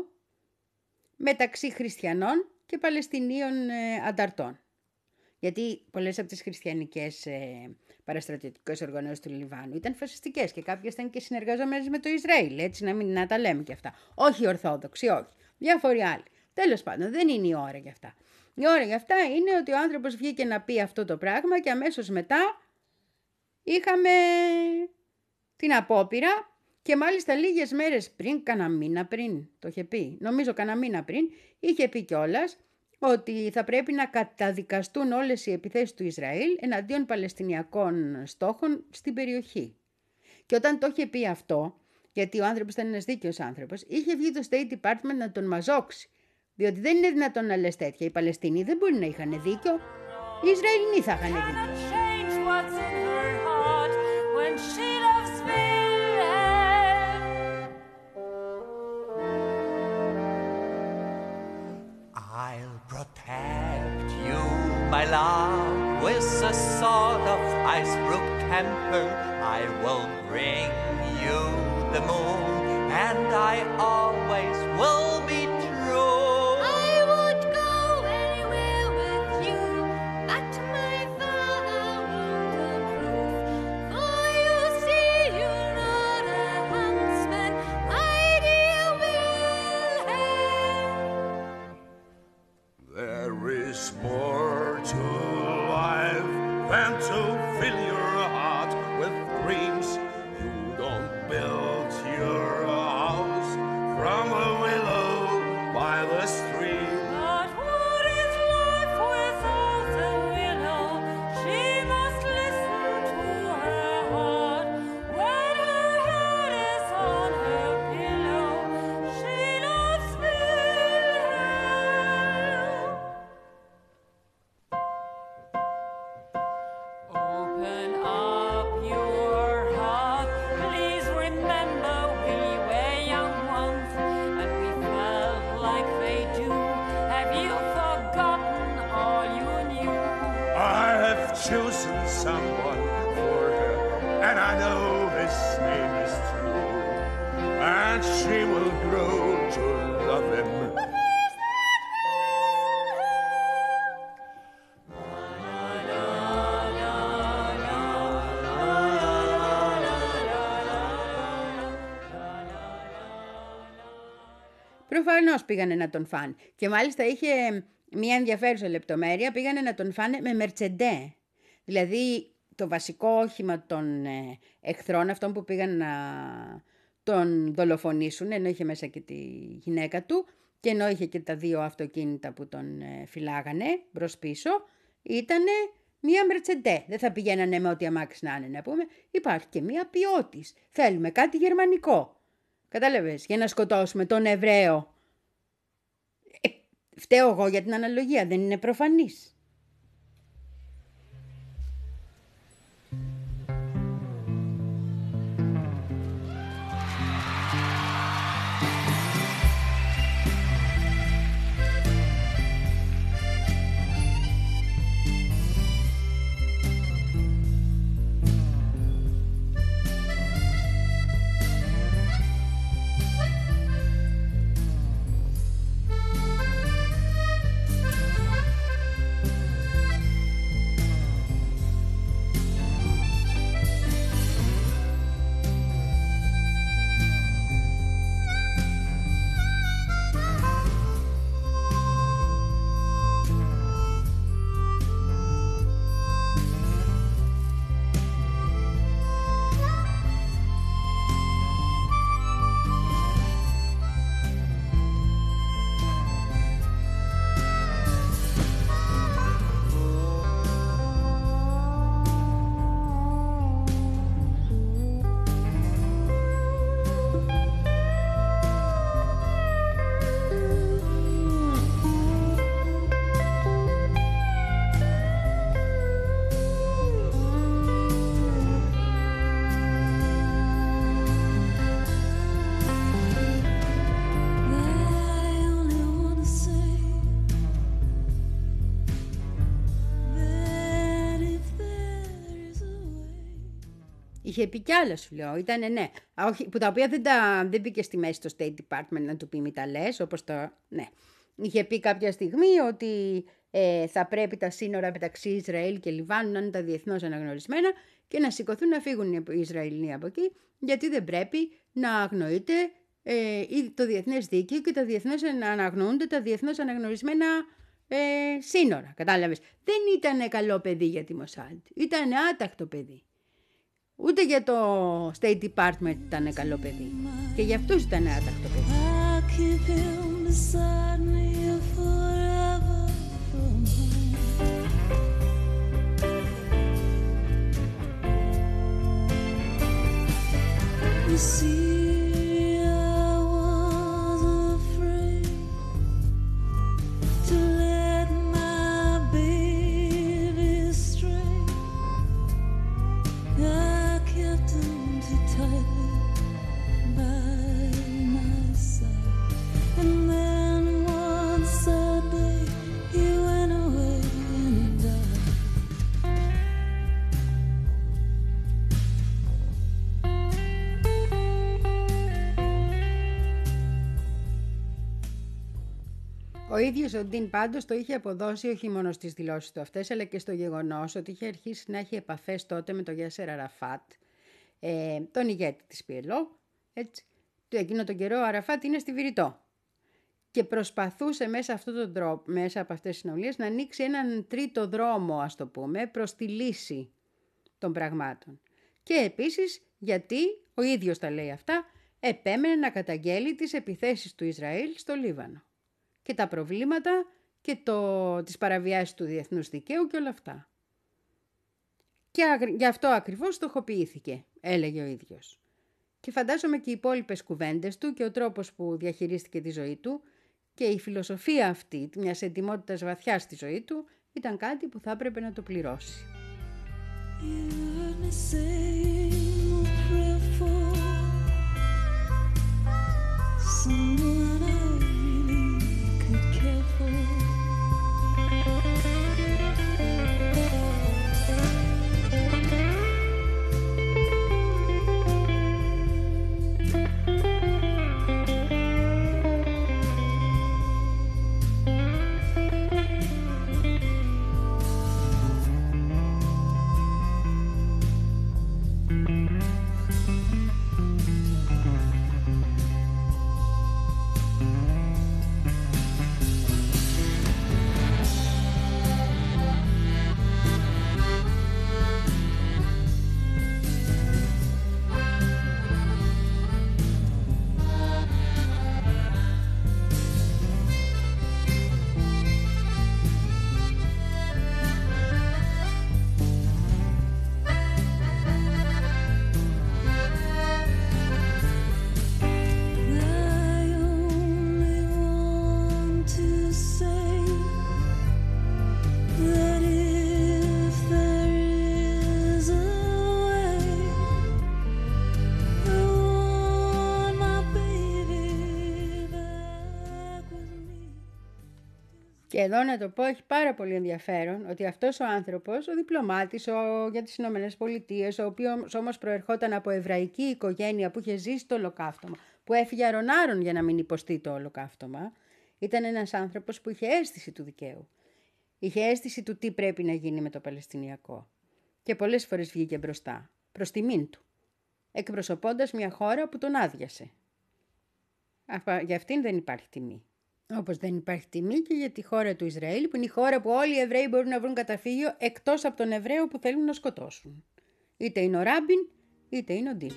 μεταξύ χριστιανών και Παλαιστινίων ε, ανταρτών. Γιατί πολλές από τις χριστιανικές ε, παραστρατιωτικές οργανώσεις του Λιβάνου ήταν φασιστικές και κάποιες ήταν και συνεργαζόμενες με το Ισραήλ, έτσι να μην να τα λέμε και αυτά. Όχι ορθόδοξοι, όχι. Διάφοροι άλλοι. Τέλος πάντων, δεν είναι η ώρα για αυτά. Η ώρα για αυτά είναι ότι ο άνθρωπος βγήκε να πει αυτό το πράγμα και αμέσως μετά είχαμε την απόπειρα και μάλιστα λίγες μέρες πριν, κανένα μήνα πριν, το είχε πει, νομίζω κανένα μήνα πριν, είχε πει κιόλας ότι θα πρέπει να καταδικαστούν όλες οι επιθέσεις του Ισραήλ εναντίον Παλαιστινιακών στόχων στην περιοχή. Και όταν το είχε πει αυτό, γιατί ο άνθρωπος ήταν ένας δίκαιος άνθρωπος, είχε βγει το State Department να τον μαζόξει. Διότι δεν είναι δυνατόν να λες τέτοια. Οι Παλαιστίνοι δεν μπορεί να είχαν δίκιο. Οι Ισραηλινοί θα είχαν δίκιο. I'll protect you, my love, with a sort of Icebrook temper. I will bring you the moon, and I always will be true. I would go anywhere with you, but my father won't approve. For you see, you're not a huntsman, my dear Wilhelm. There is more to life than to fill your heart with dreams. You don't build your house from a willow by the stream. But what is life without a willow? She must listen to her heart. When her head is on her pillow, she loves Wilhelm. Open up your heart, please remember we were young once, and we felt like they do. Have you forgotten all you knew? I have chosen someone for her, and I know his name is true. And she will grow to love him. Προφανώς πήγανε να τον φάνε. Και μάλιστα είχε Μία ενδιαφέρουσα λεπτομέρεια, πήγανε να τον φάνε με Μερτσεντέ. Δηλαδή το βασικό όχημα των ε, εχθρών, αυτών που πήγαν να τον δολοφονήσουν, ενώ είχε μέσα και τη γυναίκα του και ενώ είχε και τα δύο αυτοκίνητα που τον ε, φυλάγανε μπρος πίσω, ήτανε μία Μερτσεντέ. Δεν θα πηγαίνανε με ό,τι αμάξι να είναι, να πούμε. Υπάρχει και μία ποιότης. Θέλουμε κάτι γερμανικό. Κατάλαβες, για να σκοτώσουμε τον Εβραίο. Ε, φταίω εγώ για την αναλογία, δεν είναι προφανής. Είχε πει κι άλλα, σου λέω. Ήτανε, ναι. Όχι, που τα οποία δεν, τα, δεν μπήκε στη μέση το State Department να του πει μη τα λες, όπως το... Ναι. Είχε πει κάποια στιγμή ότι ε, θα πρέπει τα σύνορα μεταξύ Ισραήλ και Λιβάνου να είναι τα διεθνώς αναγνωρισμένα και να σηκωθούν να φύγουν οι Ισραηλοί από εκεί, γιατί δεν πρέπει να αγνοείται ε, το διεθνές δίκαιο και τα διεθνώς αναγνωρούνται τα διεθνώς αναγνωρισμένα ε, σύνορα. Κατάλαβες. Δεν ήταν καλό παιδί για τη Μοσάντ. Ήταν άτακτο παιδί. Ούτε για το State Department ήταν καλό παιδί. Και για αυτούς ήταν άτακτο παιδί. Ο ίδιος ο Ντίν πάντως το είχε αποδώσει όχι μόνο στις δηλώσεις του αυτές, αλλά και στο γεγονός ότι είχε αρχίσει να έχει επαφές τότε με τον Γιάσερ Αραφάτ, ε, τον ηγέτη της πι ελ ο. Έτσι. Εκείνο τον καιρό ο Αραφάτ είναι στη Βηρητό. Και προσπαθούσε μέσα, αυτόν τον τρόπο, μέσα από αυτές τις συνομιλίες να ανοίξει έναν τρίτο δρόμο, ας το πούμε, προς τη λύση των πραγμάτων. Και επίσης γιατί, ο ίδιος τα λέει αυτά, επέμενε να καταγγέλει τις επιθέσεις του Ισραήλ στο Λίβανο. Και τα προβλήματα και το, τις παραβιάσεις του διεθνούς δικαίου και όλα αυτά. Και γι' αυτό ακριβώς στοχοποιήθηκε, έλεγε ο ίδιος. Και φαντάζομαι και οι υπόλοιπες κουβέντες του και ο τρόπος που διαχειρίστηκε τη ζωή του και η φιλοσοφία αυτή, μιας εντιμότητας βαθιάς στη ζωή του, ήταν κάτι που θα έπρεπε να το πληρώσει. Και εδώ να το πω, έχει πάρα πολύ ενδιαφέρον ότι αυτός ο άνθρωπος, ο διπλωμάτης ο, για τις Ηνωμένες Πολιτείες, ο οποίος όμως προερχόταν από εβραϊκή οικογένεια που είχε ζήσει το ολοκαύτωμα, που έφυγε αρωνάρων για να μην υποστεί το ολοκαύτωμα, ήταν ένας άνθρωπος που είχε αίσθηση του δικαίου. Είχε αίσθηση του τι πρέπει να γίνει με το Παλαιστινιακό. Και πολλές φορές βγήκε μπροστά, προς τιμήν του, εκπροσωπώντας μια χώρα που τον άδειασε. Για αυτήν δεν υπάρχει τιμή. Όπως δεν υπάρχει τιμή και για τη χώρα του Ισραήλ, που είναι η χώρα που όλοι οι Εβραίοι μπορούν να βρουν καταφύγιο εκτός από τον Εβραίο που θέλουν να σκοτώσουν. Είτε είναι ο Ράμπιν, είτε είναι ο Ντίν.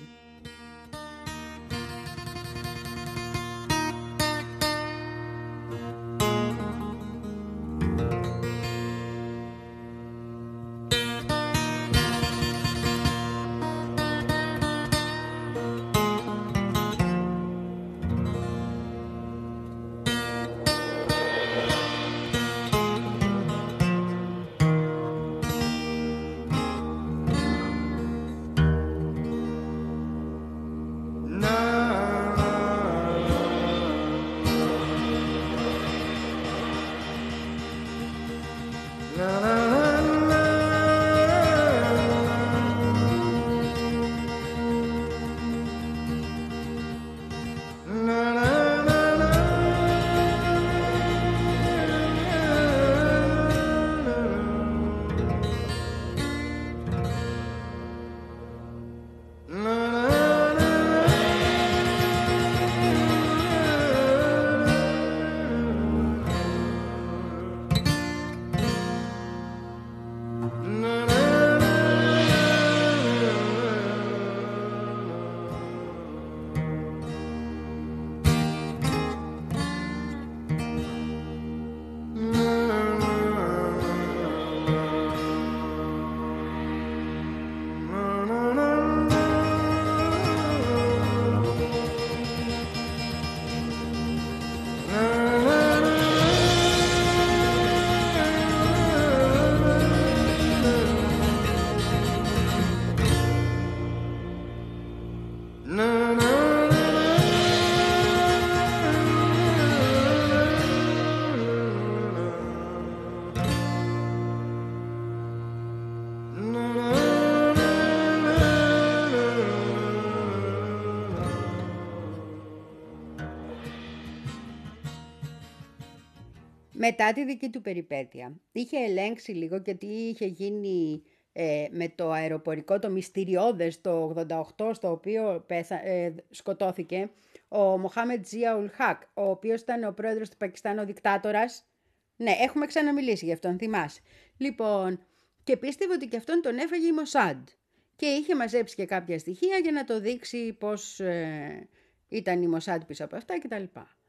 Μετά τη δική του περιπέτεια, είχε ελέγξει λίγο και τι είχε γίνει ε, με το αεροπορικό, το μυστηριώδες το ογδόντα οκτώ, στο οποίο πέθα, ε, σκοτώθηκε ο Μοχάμεντ Ζία Ουλ Χακ, ο οποίος ήταν ο πρόεδρος του Πακιστάν, ο δικτάτορας. Ναι, έχουμε ξαναμιλήσει γι' αυτόν, θυμάσαι. Λοιπόν, και πίστευε ότι και αυτόν τον έφαγε η Μοσάντ. Και είχε μαζέψει και κάποια στοιχεία για να το δείξει πώς ε, ήταν η Μοσάντ πίσω από αυτά κτλ.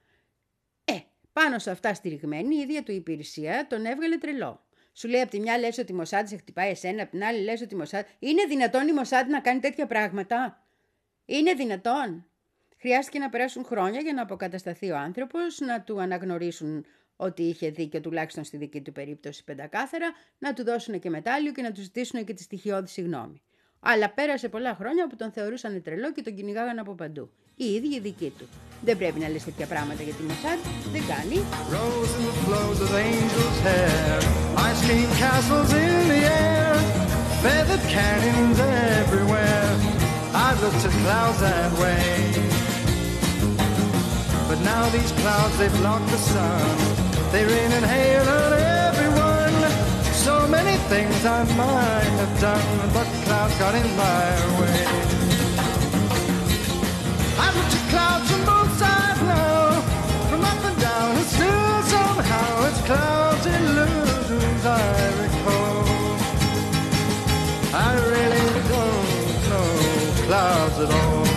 Ε, πάνω σε αυτά στηριγμένη, η ίδια του υπηρεσία τον έβγαλε τρελό. Σου λέει, από τη μια λες ότι η Μοσάντ σε χτυπάει εσένα, από την άλλη λες ότι η Μοσάντ. Είναι δυνατόν η Μοσάντ να κάνει τέτοια πράγματα? Είναι δυνατόν? Χρειάστηκε να περάσουν χρόνια για να αποκατασταθεί ο άνθρωπος, να του αναγνωρίσουν ότι είχε δίκιο, τουλάχιστον στη δική του περίπτωση πεντακάθαρα, να του δώσουν και μετάλλιο και να του ζητήσουν και τη στοιχειώδη συγγνώμη. Αλλά πέρασε πολλά χρόνια που τον θεωρούσαν τρελό και τον κυνηγάγαν από παντού. Οι ίδιοι δικοί του. Δεν πρέπει να λες τέτοια πράγματα για τη Μοσάντ, δεν κάνει. Rose in the flows of angels' hair, ice cream castles in the air, feathered canyons everywhere. I've looked at clouds that way, but now these clouds, they block the sun. They rain and hail on everyone. So many things I might have done, but clouds got in my way. I've looked at clouds from both sides now, from up and down, and still somehow it's clouds' illusions I recall. I really don't know clouds at all.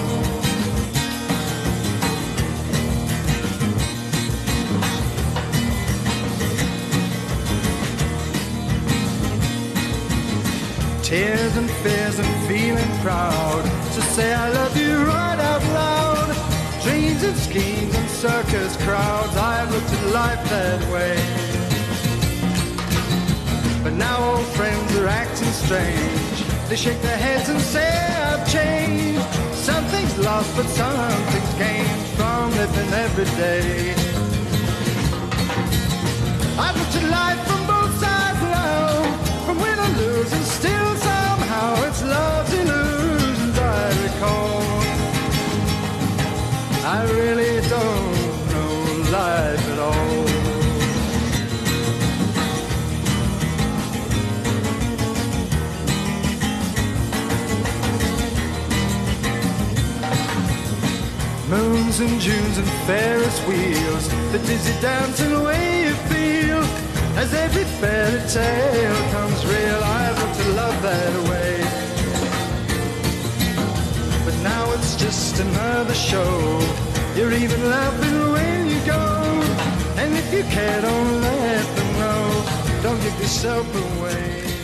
Tears and fears and feeling proud to say I love you right out loud. Dreams and schemes and circus crowds, I've looked at life that way. But now old friends are acting strange. They shake their heads and say I've changed. Something's lost but something's gained from living every day. I've looked at life from both sides now, from win or lose, and still somehow it's love's illusions I recall. I really don't know life at all. Moons and Junes and Ferris wheels, the dizzy dancing way you feel as every fairy tale comes real. I've learned to love that way, but now it's just another show. You're even laughing when you go, and if you care, don't let them know. Don't give yourself away.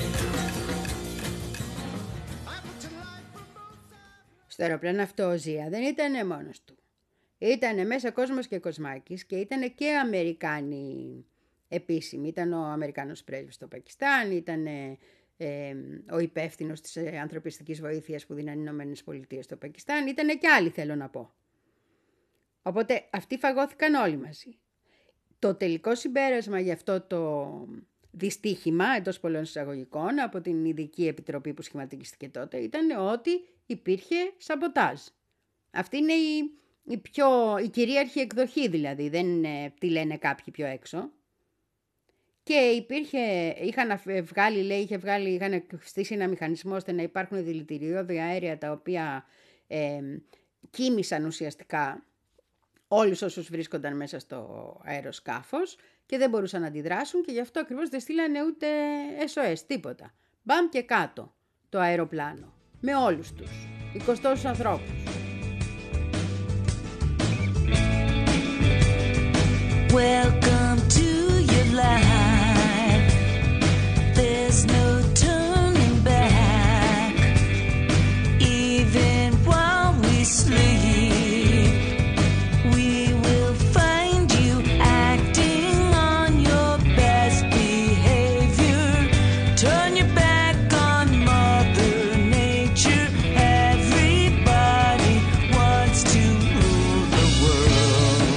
Στο αεροπλάνο αυτό ο Ζία δεν ήταν μόνος του. Ήτανε μέσα κόσμος και κοσμάκης και ήτανε και Αμερικάνοι επίσημοι. Ήταν ο Αμερικάνος πρέσβης στο Πακιστάν, ήταν ε, ο υπεύθυνος της ανθρωπιστικής βοήθειας που δίναν οι Ηνωμένες Πολιτείες στο Πακιστάν, ήτανε και άλλοι, θέλω να πω. Οπότε αυτοί φαγώθηκαν όλοι μαζί. Το τελικό συμπέρασμα για αυτό το δυστύχημα εντός πολλών εισαγωγικών από την ειδική επιτροπή που σχηματίστηκε τότε ήταν ότι υπήρχε σαμποτάζ. Αυτή είναι η, η, πιο, η κυρίαρχη εκδοχή, δηλαδή, δεν είναι τι λένε κάποιοι πιο έξω. Και υπήρχε, είχαν βγάλει, λέει, είχε βγάλει, είχαν στήσει ένα μηχανισμό ώστε να υπάρχουν δηλητηριώδη αέρια τα οποία ε, κοίμησαν ουσιαστικά όλους όσους βρίσκονταν μέσα στο αεροσκάφος και δεν μπορούσαν να αντιδράσουν και γι' αυτό ακριβώς δεν στείλανε ούτε ες ο ες, τίποτα. Μπαμ και κάτω το αεροπλάνο, με όλους τους, εικοστούς ανθρώπους. Welcome to your life. There's no turning back. Even while we sleep, we will find you acting on your best behavior. Turn your back on Mother Nature. Everybody wants to rule the world.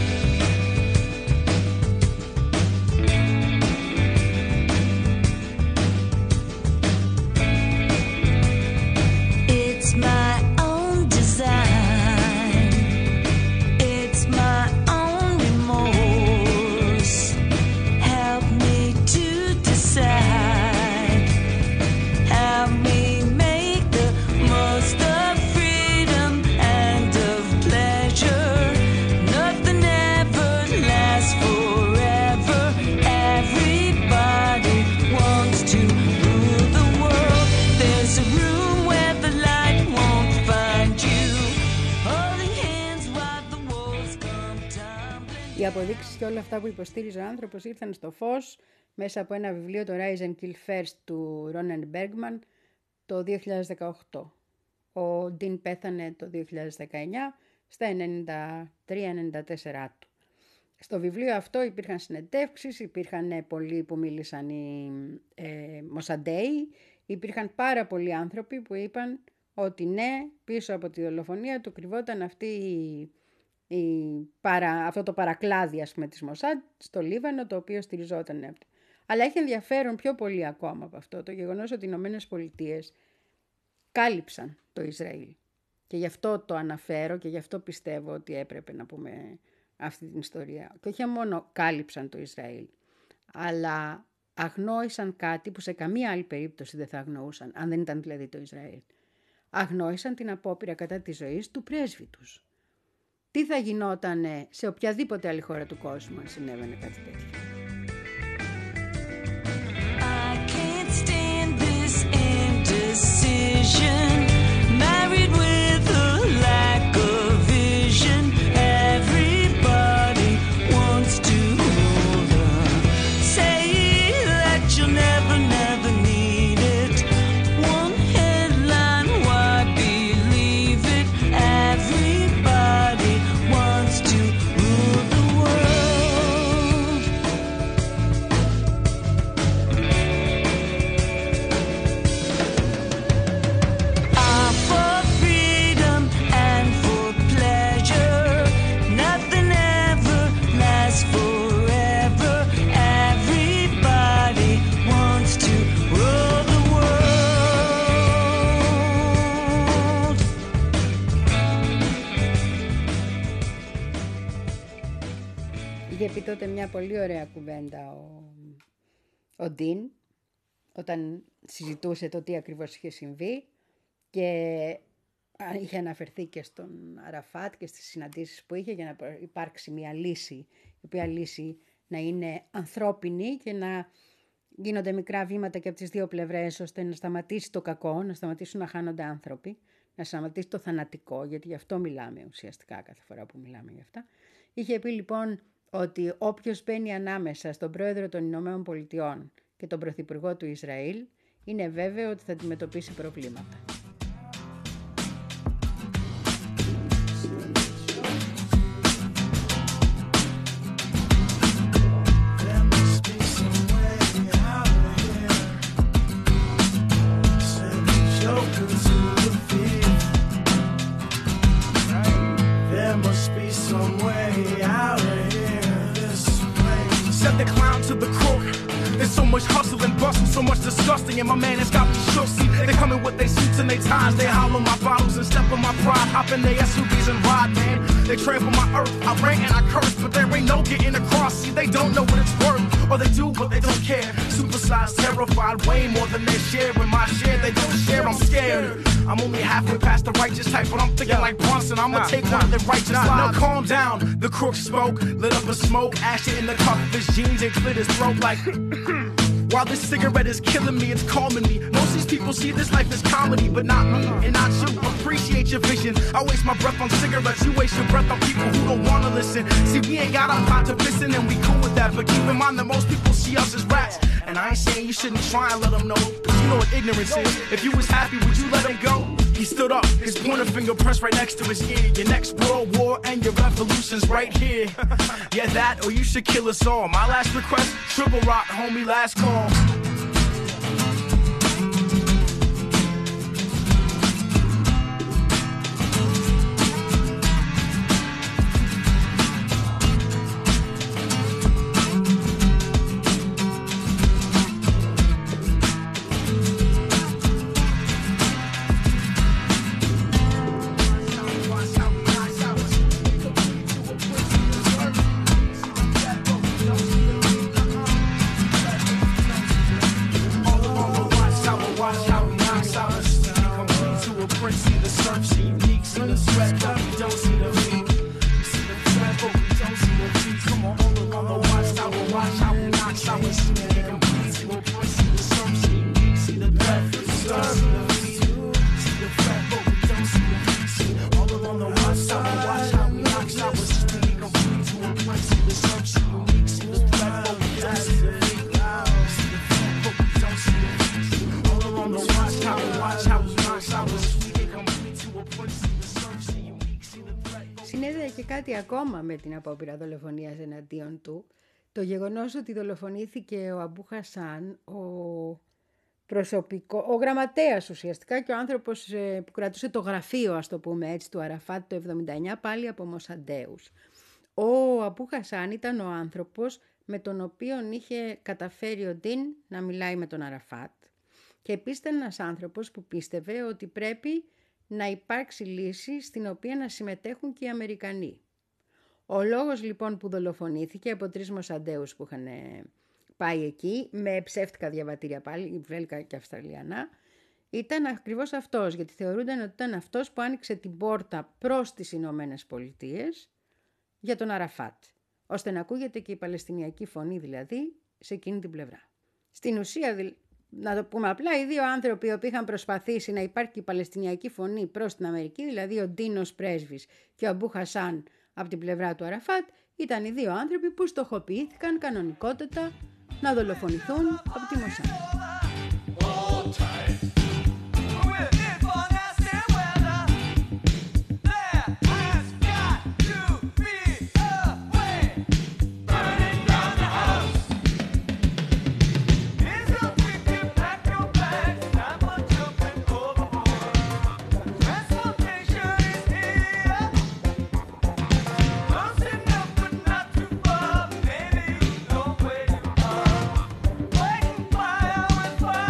It's my own design. It's my own remorse. Help me to decide. Help me make the most of freedom and of pleasure. Nothing ever lasts forever. Everybody wants to rule the world. There's a room where the light won't find you. Holding hands while the walls come tumbling. Οι αποδείξεις και όλα αυτά που υποστήριζε ο άνθρωπος ήρθαν στο φως μέσα από ένα βιβλίο, το Rise and Kill First του Ronan Bergman, το δύο χιλιάδες δεκαοκτώ. Ο Ντίν πέθανε το δύο χιλιάδες δεκαεννιά στα ενενήντα τρία ενενήντα τέσσερα του. Στο βιβλίο αυτό υπήρχαν συνεντεύξεις, υπήρχαν πολλοί που μίλησαν οι ε, Μοσαντέοι, υπήρχαν πάρα πολλοί άνθρωποι που είπαν ότι ναι, πίσω από τη δολοφονία του κρυβόταν αυτή η, η παρα, αυτό το παρακλάδι, ας πούμε, της Μοσάντ στο Λίβανο, το οποίο στηριζόταν αυτό. Αλλά έχει ενδιαφέρον πιο πολύ ακόμα από αυτό το γεγονός ότι οι Ηνωμένες Πολιτείες κάλυψαν το Ισραήλ. Και γι' αυτό το αναφέρω και γι' αυτό πιστεύω ότι έπρεπε να πούμε αυτή την ιστορία. Και όχι μόνο κάλυψαν το Ισραήλ, αλλά αγνόησαν κάτι που σε καμία άλλη περίπτωση δεν θα αγνοούσαν, αν δεν ήταν δηλαδή το Ισραήλ. Αγνόησαν την απόπειρα κατά της ζωής του πρέσβη τους. Τι θα γινόταν σε οποιαδήποτε άλλη χώρα του κόσμου αν συνέβαινε κάτι τέτοιο. I can't stand this indecision. Married with a lack of vision. Everybody wants to hold on. Say that you'll never, never need it. One headline, why believe it? Everybody wants to rule the world. τότε μια πολύ ωραία κουβέντα ο, ο Ντίν, όταν συζητούσε το τι ακριβώς είχε συμβεί και είχε αναφερθεί και στον Αραφάτ και στις συναντήσεις που είχε για να υπάρξει μια λύση, η οποία λύση να είναι ανθρώπινη και να γίνονται μικρά βήματα και από τις δύο πλευρές, ώστε να σταματήσει το κακό, να σταματήσουν να χάνονται άνθρωποι, να σταματήσει το θανατικό, γιατί γι' αυτό μιλάμε ουσιαστικά κάθε φορά που μιλάμε γι' αυτά. Είχε πει λοιπόν ότι όποιος μπαίνει ανάμεσα στον πρόεδρο των Ηνωμένων Πολιτειών και τον πρωθυπουργό του Ισραήλ, είναι βέβαιο ότι θα αντιμετωπίσει προβλήματα. Hustle and bustle, so much disgusting, and my man has got me shook. See, they come in with their suits and they ties, they hollow my bottles and step on my pride, hop in their S U Vs and ride, man. They trample my earth, I rant and I curse, but there ain't no getting across. See, they don't know what it's worth, or they do, but they don't care. Supersized, terrified, way more than they share. When my share, they don't share, I'm scared. I'm only halfway past the righteous type, but I'm thinking like Bronson, I'ma nah, take nah, one of the righteous nah, lives. Now calm down, the crook spoke, lit up a smoke, ash it in the cup of his jeans and cleared his throat like... While this cigarette is killing me, it's calming me. Most of these people see this life as comedy, but not me, and not you. Appreciate your vision. I waste my breath on cigarettes, you waste your breath on people who don't wanna listen. See, we ain't got a pot to piss in, and we cool with that. But keep in mind that most people see us as rats. And I ain't saying you shouldn't try and let them know, cause you know what ignorance is. If you was happy, would you let him go? He stood up, his pointer finger pressed right next to his ear. Your next world war and your revolution's right here. Yeah, that or you should kill us all. My last request, triple rock, homie, last call. Ακόμα με την απόπειρα δολοφονίας εναντίον του, το γεγονός ότι δολοφονήθηκε ο Αμπού Χασάν, ο, προσωπικό, ο γραμματέας ουσιαστικά και ο άνθρωπος που κρατούσε το γραφείο, ας το πούμε έτσι, του Αραφάτ το εβδομήντα εννιά, πάλι από Μοσαντέους. Ο Αμπού Χασάν ήταν ο άνθρωπος με τον οποίο είχε καταφέρει ο Ντίν να μιλάει με τον Αραφάτ και επίσης ήταν ένας άνθρωπος που πίστευε ότι πρέπει να υπάρξει λύση στην οποία να συμμετέχουν και οι Αμερικανοί. Ο λόγος λοιπόν που δολοφονήθηκε από τρεις Μοσαντέους που είχαν πάει εκεί, με ψεύτικα διαβατήρια πάλι, βέλγικα και αυστραλιανά, ήταν ακριβώς αυτός, γιατί θεωρούνταν ότι ήταν αυτός που άνοιξε την πόρτα προς τις Ηνωμένες Πολιτείες για τον Αραφάτ, ώστε να ακούγεται και η Παλαιστινιακή φωνή δηλαδή σε εκείνη την πλευρά. Στην ουσία, να το πούμε απλά, οι δύο άνθρωποι που είχαν προσπαθήσει να υπάρχει η Παλαιστινιακή φωνή προς την Αμερική, δηλαδή ο Ντίνος πρέσβης και ο Αμπού Χασάν από την πλευρά του Αραφάτ, ήταν οι δύο άνθρωποι που στοχοποιήθηκαν κανονικότατα να δολοφονηθούν από τη Μοσάντ. Fire with fire.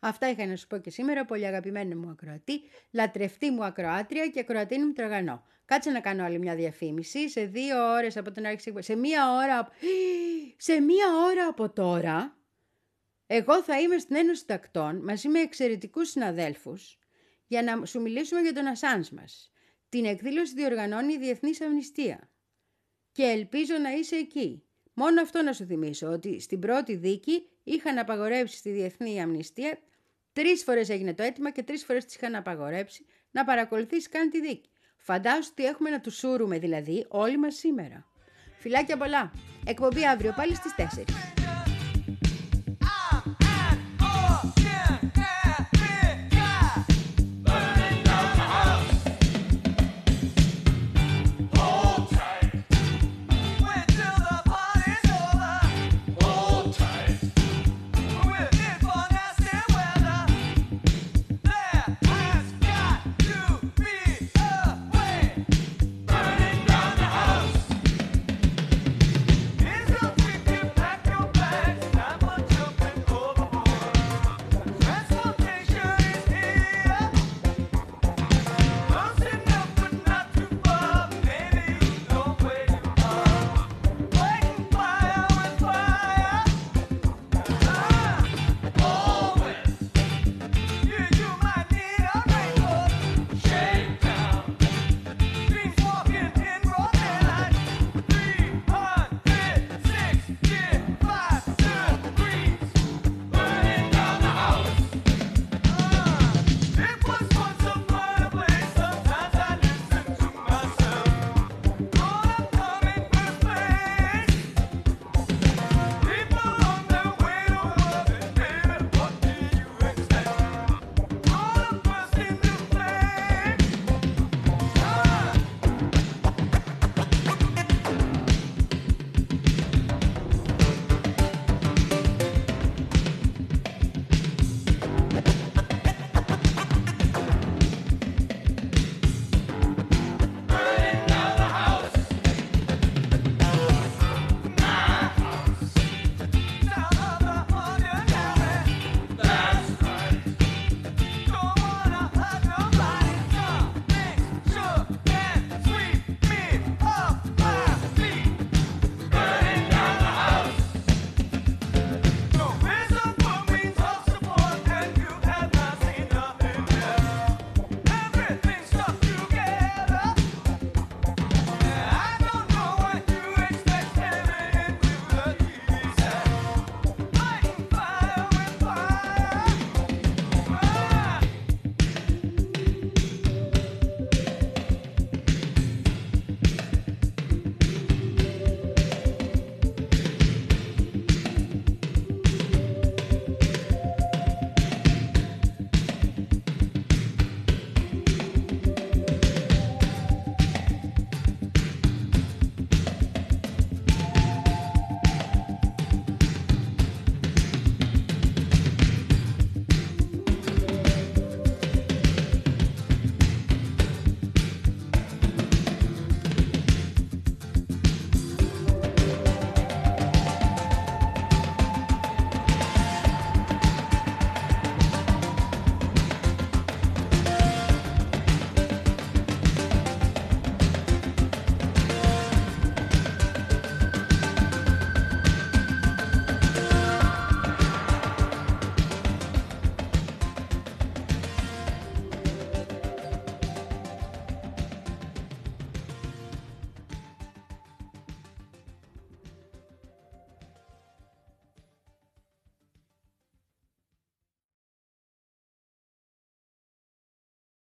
Αυτά είχα να σου πω και σήμερα, πολύ αγαπημένη μου ακροατή, λατρευτή μου ακροάτρια και ακροατίνη μου τραγανό. Κάτσε να κάνω άλλη μια διαφήμιση. Σε δύο ώρες από τον άρχιση, σε μία ώρα, σε μία ώρα από τώρα, εγώ θα είμαι στην Ένωση Τακτών μαζί με εξαιρετικούς συναδέλφους για να σου μιλήσουμε για τον Ασάνς μας. Την εκδήλωση διοργανώνει η Διεθνής Αμνηστία και ελπίζω να είσαι εκεί. Μόνο αυτό να σου θυμίσω, ότι στην πρώτη δίκη είχαν απαγορεύσει στη Διεθνή Αμνηστία, τρεις φορές έγινε το αίτημα και τρεις φορές τις είχαν απαγορεύσει να παρακολουθήσει καν τη δίκη. Φαντάσου τι έχουμε να τους σούρουμε δηλαδή όλοι μας σήμερα. Φιλάκια πολλά. Εκπομπή αύριο πάλι στις τέσσερις.